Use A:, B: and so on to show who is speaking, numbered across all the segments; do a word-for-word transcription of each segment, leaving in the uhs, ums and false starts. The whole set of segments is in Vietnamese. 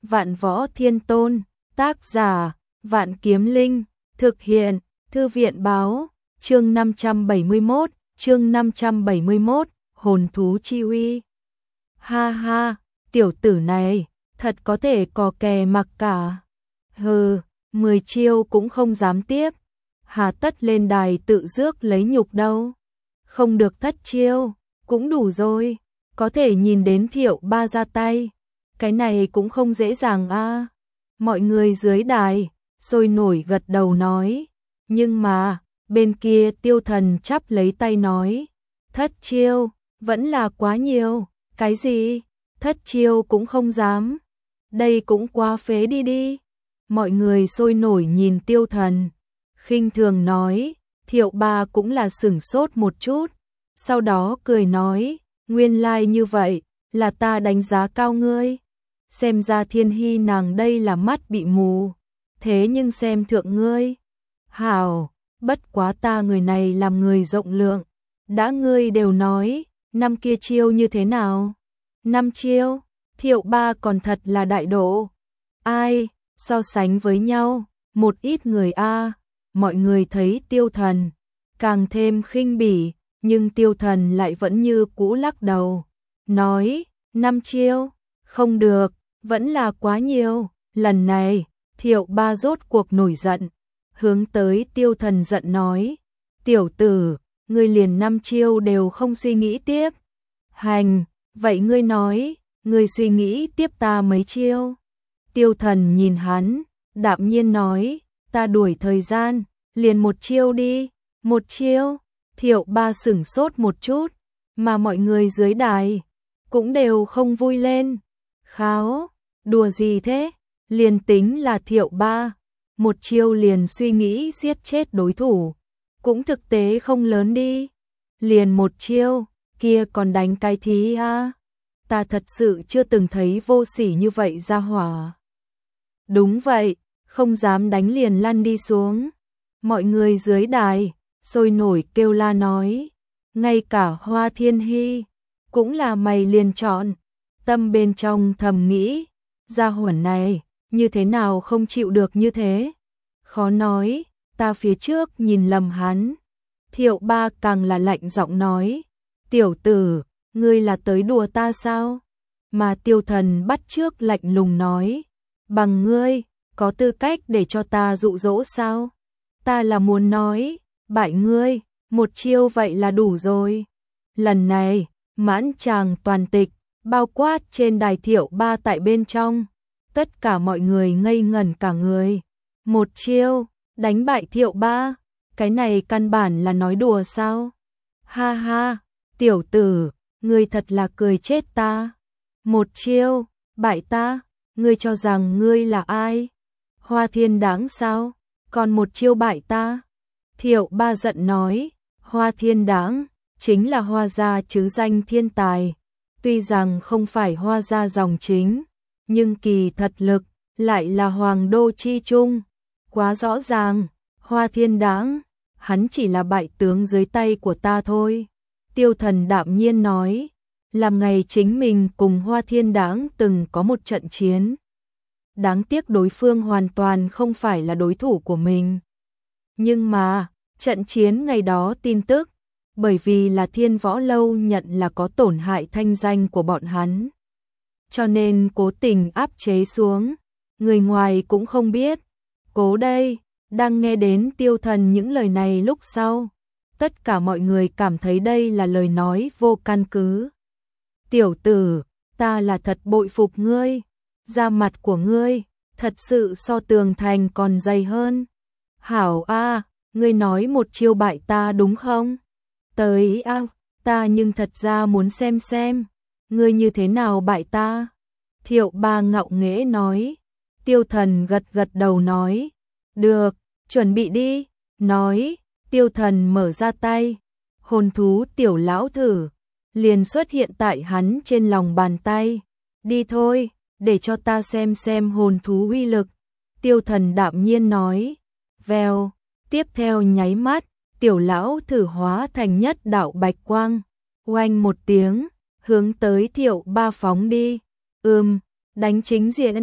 A: Vạn Võ Thiên Tôn, tác giả, Vạn Kiếm Linh, thực hiện, Thư viện báo, chương năm trăm bảy mươi mốt, chương năm trăm bảy mươi mốt, hồn thú chi uy. Ha ha, tiểu tử này, thật có thể cò kè mặc cả. Hừ, mười chiêu cũng không dám tiếp, hà tất lên đài tự rước lấy nhục đâu. Không được thất chiêu, cũng đủ rồi, có thể nhìn đến Thiệu Ba ra tay. Cái này cũng không dễ dàng a. À. Mọi người dưới đài, sôi nổi gật đầu nói. Nhưng mà, bên kia Tiêu Thần chắp lấy tay nói. Thất chiêu, vẫn là quá nhiều. Cái gì? Thất chiêu cũng không dám. Đây cũng quá phế đi đi. Mọi người sôi nổi nhìn Tiêu Thần. Khinh thường nói, Thiệu Ba cũng là sửng sốt một chút. Sau đó cười nói, nguyên lai like như vậy, là ta đánh giá cao ngươi. Xem ra Thiên Hy nàng đây là mắt bị mù. Thế nhưng xem thượng ngươi. Hảo, bất quá ta người này làm người rộng lượng. Đã ngươi đều nói, năm kia chiêu như thế nào? Năm chiêu, Thiệu Ba còn thật là đại độ. Ai, so sánh với nhau, một ít người a. Mọi người thấy Tiêu Thần, càng thêm khinh bỉ, nhưng Tiêu Thần lại vẫn như cũ lắc đầu. Nói, năm chiêu, không được, vẫn là quá nhiều. Lần này, Thiệu Ba rốt cuộc nổi giận, hướng tới Tiêu Thần giận nói. Tiểu tử, ngươi liền năm chiêu đều không suy nghĩ tiếp. Hành, vậy ngươi nói, ngươi suy nghĩ tiếp ta mấy chiêu. Tiêu Thần nhìn hắn, đạm nhiên nói, ta đuổi thời gian, liền một chiêu đi, một chiêu. Thiệu Ba sửng sốt một chút, mà mọi người dưới đài cũng đều không vui lên. Kháo, đùa gì thế? Liền tính là Thiệu Ba, một chiêu liền suy nghĩ giết chết đối thủ, cũng thực tế không lớn đi. Liền một chiêu, kia còn đánh cái thí a. Ta thật sự chưa từng thấy vô sỉ như vậy ra hỏa. Đúng vậy, không dám đánh liền lăn đi xuống. Mọi người dưới đài sôi nổi kêu la nói, ngay cả Hoa Thiên Hy cũng là mày liền chọn. Tâm bên trong thầm nghĩ, gia hỏa này như thế nào không chịu được như thế. Khó nói, ta phía trước nhìn lầm hắn. Thiệu Ba càng là lạnh giọng nói, tiểu tử, ngươi là tới đùa ta sao? Mà Tiêu Thần bắt trước lạnh lùng nói, bằng ngươi, có tư cách để cho ta dụ dỗ sao? Ta là muốn nói, bại ngươi, một chiêu vậy là đủ rồi. Lần này, mãn tràng toàn tịch, bao quát trên đài Thiệu Ba tại bên trong. Tất cả mọi người ngây ngẩn cả người. Một chiêu, đánh bại Thiệu Ba, cái này căn bản là nói đùa sao? Ha ha, tiểu tử, ngươi thật là cười chết ta. Một chiêu, bại ta, ngươi cho rằng ngươi là ai? Hoa Thiên Đáng sao? Còn một chiêu bại ta? Thiệu Ba giận nói, Hoa Thiên Đáng chính là Hoa gia chứ danh thiên tài. Tuy rằng không phải Hoa gia dòng chính, nhưng kỳ thật lực lại là hoàng đô chi trung. Quá rõ ràng, Hoa Thiên Đáng, hắn chỉ là bại tướng dưới tay của ta thôi. Tiêu Thần đạm nhiên nói, làm ngày chính mình cùng Hoa Thiên Đáng từng có một trận chiến. Đáng tiếc đối phương hoàn toàn không phải là đối thủ của mình. Nhưng mà, trận chiến ngày đó tin tức, bởi vì là Thiên Võ Lâu nhận là có tổn hại thanh danh của bọn hắn. Cho nên cố tình áp chế xuống, người ngoài cũng không biết. Cố đây, đang nghe đến Tiêu Thần những lời này lúc sau. Tất cả mọi người cảm thấy đây là lời nói vô căn cứ. Tiểu tử, ta là thật bội phục ngươi. Da mặt của ngươi, thật sự so tường thành còn dày hơn. Hảo a, ngươi nói một chiêu bại ta đúng không? Tới a, ta nhưng thật ra muốn xem xem, ngươi như thế nào bại ta? Thiệu Ba ngạo nghễ nói. Tiêu Thần gật gật đầu nói, được, chuẩn bị đi. Nói, Tiêu Thần mở ra tay, hồn thú tiểu lão thử liền xuất hiện tại hắn trên lòng bàn tay. Đi thôi, để cho ta xem xem hồn thú uy lực. Tiêu Thần đạm nhiên nói. Vèo, tiếp theo nháy mắt, tiểu lão thử hóa thành nhất đạo bạch quang, oanh một tiếng, hướng tới Thiệu Ba phóng đi. Ừm, đánh chính diện.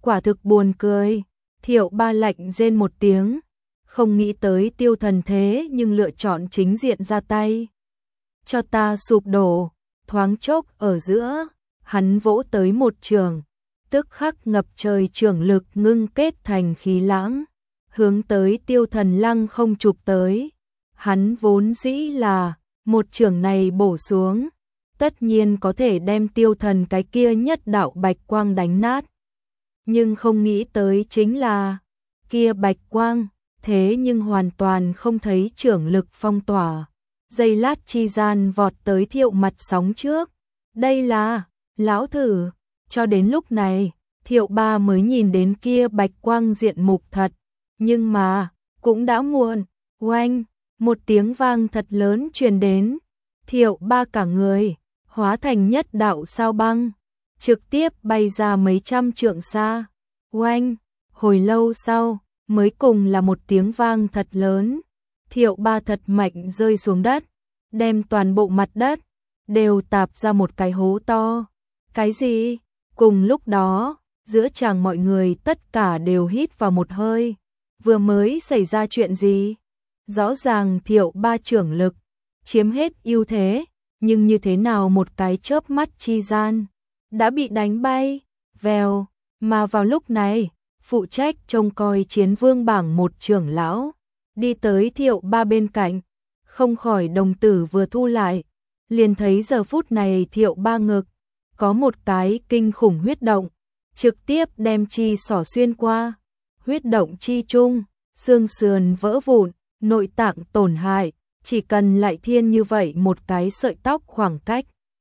A: quả thực buồn cười. Thiệu Ba lạnh rên một tiếng, không nghĩ tới Tiêu Thần thế nhưng lựa chọn chính diện ra tay. Cho ta sụp đổ, thoáng chốc ở giữa, hắn vỗ tới một trường, tức khắc ngập trời trường lực ngưng kết thành khí lãng, hướng tới Tiêu Thần lăng không chụp tới. Hắn vốn dĩ là một trường này bổ xuống, tất nhiên có thể đem Tiêu Thần cái kia nhất đạo bạch quang đánh nát. Nhưng không nghĩ tới chính là kia bạch quang, thế nhưng hoàn toàn không thấy trưởng lực phong tỏa. Giây lát chi gian vọt tới Thiệu mặt sóng trước. Đây là lão thử. Cho đến lúc này, Thiệu Ba mới nhìn đến kia bạch quang diện mục thật. Nhưng mà, cũng đã muộn. Oanh, một tiếng vang thật lớn truyền đến. Thiệu Ba cả người hóa thành nhất đạo sao băng, trực tiếp bay ra mấy trăm trượng xa. Oanh, hồi lâu sau, mới cùng là một tiếng vang thật lớn. Thiệu Ba thật mạnh rơi xuống đất, đem toàn bộ mặt đất đều tạp ra một cái hố to. Cái gì? Cùng lúc đó, giữa chàng mọi người tất cả đều hít vào một hơi. Vừa mới xảy ra chuyện gì? Rõ ràng Thiệu Ba trưởng lực chiếm hết ưu thế, nhưng như thế nào một cái chớp mắt chi gian đã bị đánh bay. Vèo, mà vào lúc này, phụ trách trông coi chiến vương bảng một trưởng lão đi tới Thiệu Ba bên cạnh, không khỏi đồng tử vừa thu lại, liền thấy giờ phút này Thiệu Ba ngực có một cái kinh khủng huyết động, trực tiếp đem chi xỏ xuyên qua. Huyết động chi chung, xương sườn vỡ vụn, nội tạng tổn hại, chỉ cần lại thiên như vậy một cái sợi tóc khoảng cách,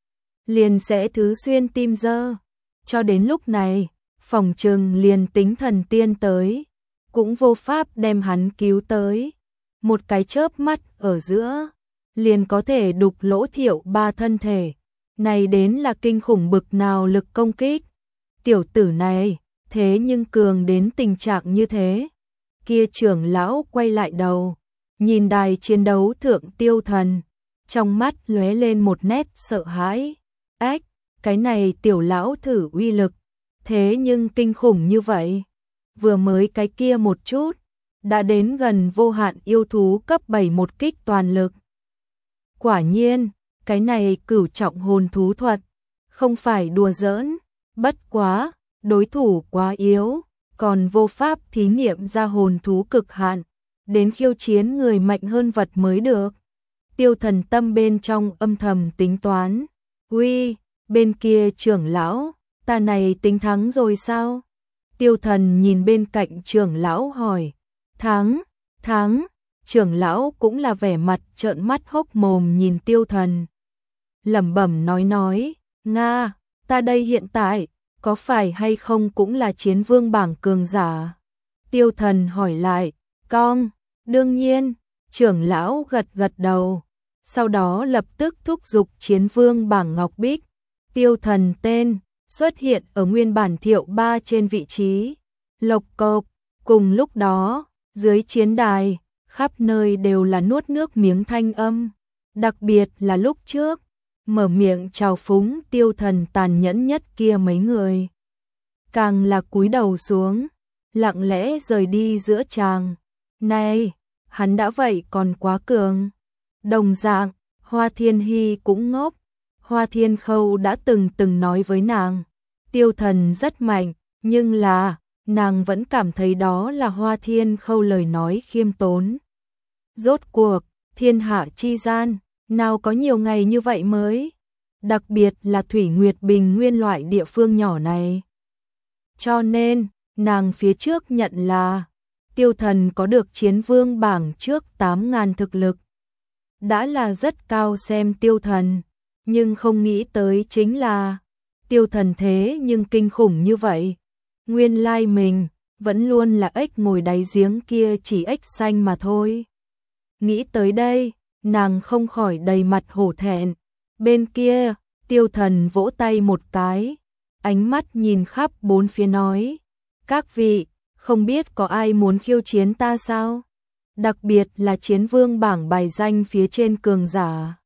A: liền sẽ thứ xuyên tim dơ. Cho đến lúc này, phòng trừng liền tính thần tiên tới, cũng vô pháp đem hắn cứu tới. Một cái chớp mắt ở giữa, liền có thể đục lỗ Thiệu Ba thân thể. Này đến là kinh khủng bực nào lực công kích. Tiểu tử này, thế nhưng cường đến tình trạng như thế. Kia trưởng lão quay lại đầu, nhìn đài chiến đấu thượng Tiêu Thần, trong mắt lóe lên một nét sợ hãi. Ách, cái này tiểu lão thử uy lực, thế nhưng kinh khủng như vậy. Vừa mới cái kia một chút, đã đến gần vô hạn yêu thú cấp bảy một kích toàn lực. Quả nhiên, cái này cửu trọng hồn thú thuật, không phải đùa giỡn. Bất quá, đối thủ quá yếu, còn vô pháp thí nghiệm ra hồn thú cực hạn, đến khiêu chiến người mạnh hơn vật mới được. Tiêu Thần tâm bên trong âm thầm tính toán. Uy, bên kia trưởng lão, ta này tính thắng rồi sao? Tiêu Thần nhìn bên cạnh trưởng lão hỏi. Thắng, thắng, trưởng lão cũng là vẻ mặt trợn mắt hốc mồm nhìn Tiêu Thần. Lẩm bẩm nói nói, Nga, ta đây hiện tại, có phải hay không cũng là chiến vương bảng cường giả? Tiêu Thần hỏi lại, con, đương nhiên, trưởng lão gật gật đầu, sau đó lập tức thúc giục chiến vương bảng ngọc bích. Tiêu Thần tên xuất hiện ở nguyên bản Thiệu Ba trên vị trí. Lộc cộc, cùng lúc đó, dưới chiến đài, khắp nơi đều là nuốt nước miếng thanh âm, đặc biệt là lúc trước, mở miệng chào phúng Tiêu Thần tàn nhẫn nhất kia mấy người. Càng là cúi đầu xuống, lặng lẽ rời đi giữa tràng. Này, hắn đã vậy còn quá cường. Đồng dạng, Hoa Thiên Hy cũng ngốc. Hoa Thiên Khâu đã từng từng nói với nàng, Tiêu Thần rất mạnh, nhưng là, nàng vẫn cảm thấy đó là Hoa Thiên Khâu lời nói khiêm tốn. Rốt cuộc, thiên hạ chi gian, nào có nhiều ngày như vậy mới, đặc biệt là Thủy Nguyệt Bình Nguyên loại địa phương nhỏ này. Cho nên, nàng phía trước nhận là, Tiêu Thần có được chiến vương bảng trước tám ngàn thực lực. Đã là rất cao xem Tiêu Thần, nhưng không nghĩ tới chính là, Tiêu Thần thế nhưng kinh khủng như vậy. Nguyên lai mình, vẫn luôn là ếch ngồi đáy giếng kia chỉ ếch xanh mà thôi. Nghĩ tới đây, nàng không khỏi đầy mặt hổ thẹn. Bên kia, Tiêu Thần vỗ tay một cái, ánh mắt nhìn khắp bốn phía nói, các vị, không biết có ai muốn khiêu chiến ta sao? Đặc biệt là chiến vương bảng bài danh phía trên cường giả.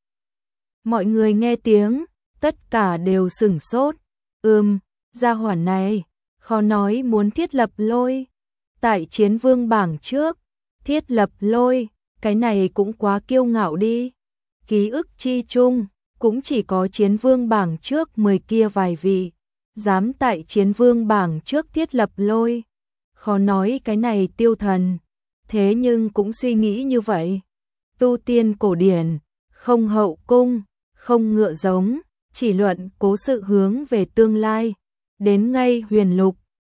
A: Mọi người nghe tiếng, tất cả đều sửng sốt. Ừm, gia hỏa này, Khó nói muốn thiết lập lôi. Tại chiến vương bảng trước, thiết lập lôi, cái này cũng quá kiêu ngạo đi. Ký ức chi chung, cũng chỉ có chiến vương bảng trước mười kia vài vị. Dám tại chiến vương bảng trước thiết lập lôi. Khó nói cái này Tiêu Thần. Thế nhưng cũng suy nghĩ như vậy. Tu tiên cổ điển, không hậu cung, không ngựa giống, chỉ luận cố sự hướng về tương lai. Đến ngay huyền lục,